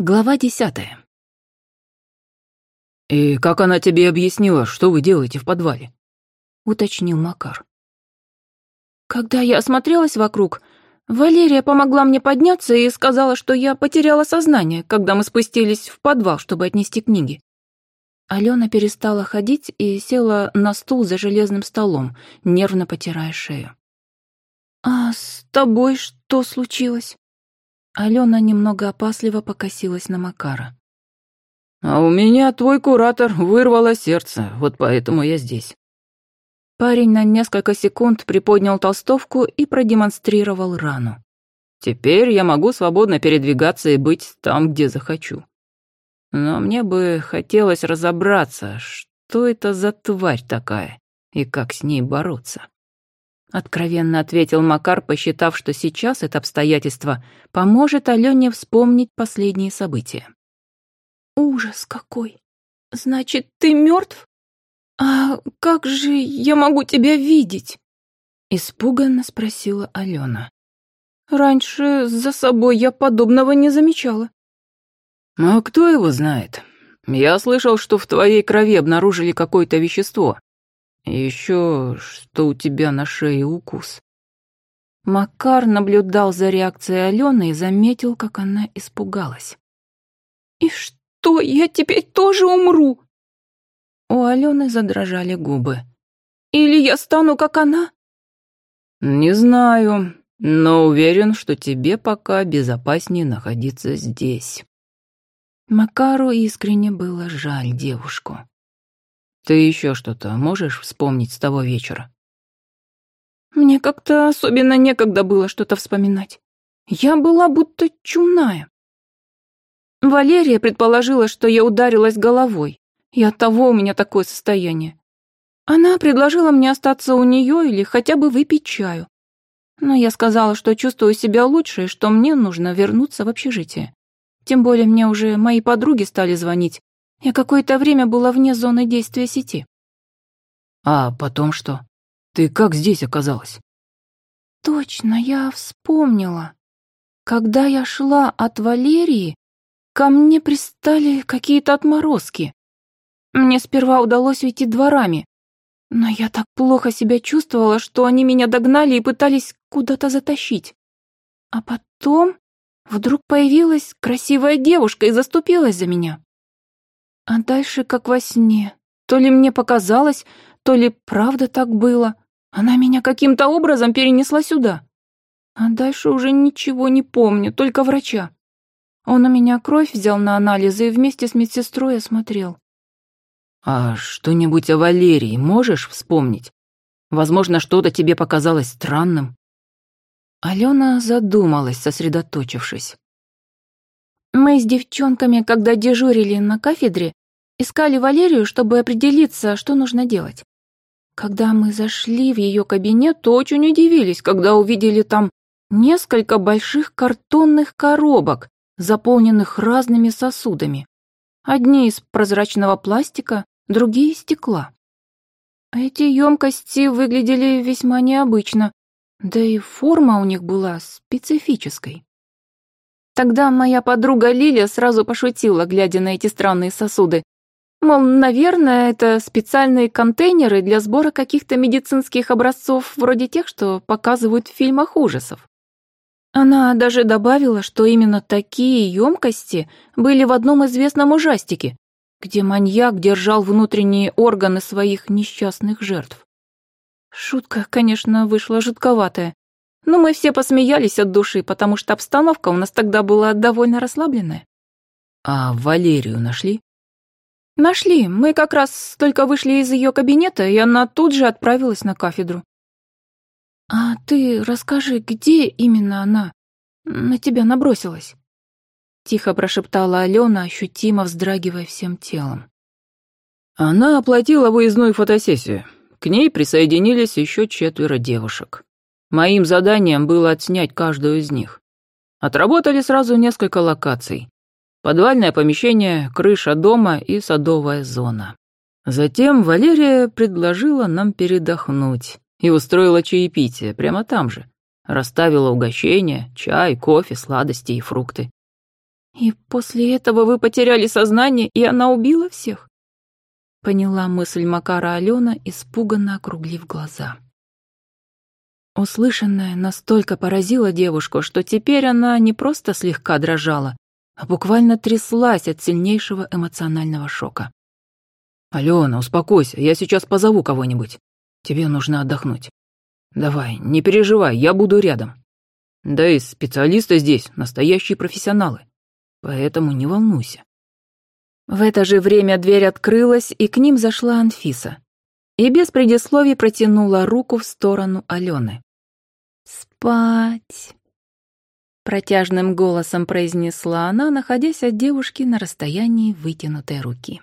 Глава 10. «И как она тебе объяснила, что вы делаете в подвале?» — уточнил Макар. Когда я осмотрелась вокруг, Валерия помогла мне подняться и сказала, что я потеряла сознание, когда мы спустились в подвал, чтобы отнести книги. Алена перестала ходить и села на стул за железным столом, нервно потирая шею. «А с тобой что случилось?» Алена немного опасливо покосилась на Макара. «А у меня твой куратор вырвало сердце, вот поэтому я здесь». Парень на несколько секунд приподнял толстовку и продемонстрировал рану. «Теперь я могу свободно передвигаться и быть там, где захочу. Но мне бы хотелось разобраться, что это за тварь такая и как с ней бороться». Откровенно ответил Макар, посчитав, что сейчас это обстоятельство поможет Алене вспомнить последние события. «Ужас какой! Значит, ты мертв? А как же я могу тебя видеть?» Испуганно спросила Алена. «Раньше за собой я подобного не замечала». «А кто его знает? Я слышал, что в твоей крови обнаружили какое-то вещество. И еще, что у тебя на шее укус». Макар наблюдал за реакцией Алены и заметил, как она испугалась. «И что, я теперь тоже умру?» У Алены задрожали губы. «Или я стану, как она?» «Не знаю, но уверен, что тебе пока безопаснее находиться здесь». Макару искренне было жаль девушку. «Ты еще что-то можешь вспомнить с того вечера?» Мне как-то особенно некогда было что-то вспоминать. Я была будто чумная. Валерия предположила, что я ударилась головой, и оттого у меня такое состояние. Она предложила мне остаться у нее или хотя бы выпить чаю. Но я сказала, что чувствую себя лучше и что мне нужно вернуться в общежитие. Тем более мне уже мои подруги стали звонить. Я какое-то время была вне зоны действия сети. «А потом что? Ты как здесь оказалась?» Точно, я вспомнила. Когда я шла от Валерии, ко мне пристали какие-то отморозки. Мне сперва удалось уйти дворами, но я так плохо себя чувствовала, что они меня догнали и пытались куда-то затащить. А потом вдруг появилась красивая девушка и заступилась за меня. А дальше как во сне. То ли мне показалось, то ли правда так было. Она меня каким-то образом перенесла сюда. А дальше уже ничего не помню, только врача. Он у меня кровь взял на анализы и вместе с медсестрой осмотрел. «А что-нибудь о Валерии можешь вспомнить? Возможно, что-то тебе показалось странным?» Алена задумалась, сосредоточившись. Мы с девчонками, когда дежурили на кафедре, искали Валерию, чтобы определиться, что нужно делать. Когда мы зашли в ее кабинет, то очень удивились, когда увидели там несколько больших картонных коробок, заполненных разными сосудами. Одни из прозрачного пластика, другие из стекла. Эти емкости выглядели весьма необычно, да и форма у них была специфической. Тогда моя подруга Лиля сразу пошутила, глядя на эти странные сосуды. Мол, наверное, это специальные контейнеры для сбора каких-то медицинских образцов, вроде тех, что показывают в фильмах ужасов. Она даже добавила, что именно такие емкости были в одном известном ужастике, где маньяк держал внутренние органы своих несчастных жертв. Шутка, конечно, вышла жутковатая, но мы все посмеялись от души, потому что обстановка у нас тогда была довольно расслабленная. «А Валерию нашли?» Нашли. Мы как раз только вышли из ее кабинета, и она тут же отправилась на кафедру. А ты расскажи, где именно она на тебя набросилась? Тихо прошептала Алена, ощутимо вздрагивая всем телом. Она оплатила выездную фотосессию. К ней присоединились еще 4 девушек. Моим заданием было отснять каждую из них. Отработали сразу несколько локаций. Подвальное помещение, крыша дома и садовая зона. Затем Валерия предложила нам передохнуть и устроила чаепитие прямо там же. Расставила угощения, чай, кофе, сладости и фрукты. И после этого вы потеряли сознание, и она убила всех? Поняла мысль Макара Алена, испуганно округлив глаза. Услышанное настолько поразило девушку, что теперь она не просто слегка дрожала, а буквально тряслась от сильнейшего эмоционального шока. «Алена, успокойся, я сейчас позову кого-нибудь. Тебе нужно отдохнуть. Давай, не переживай, я буду рядом. Да и специалисты здесь настоящие профессионалы, поэтому не волнуйся». В это же время дверь открылась, и к ним зашла Анфиса. И без предисловий протянула руку в сторону Алены. «Спать!» Протяжным голосом произнесла она, находясь от девушки на расстоянии вытянутой руки.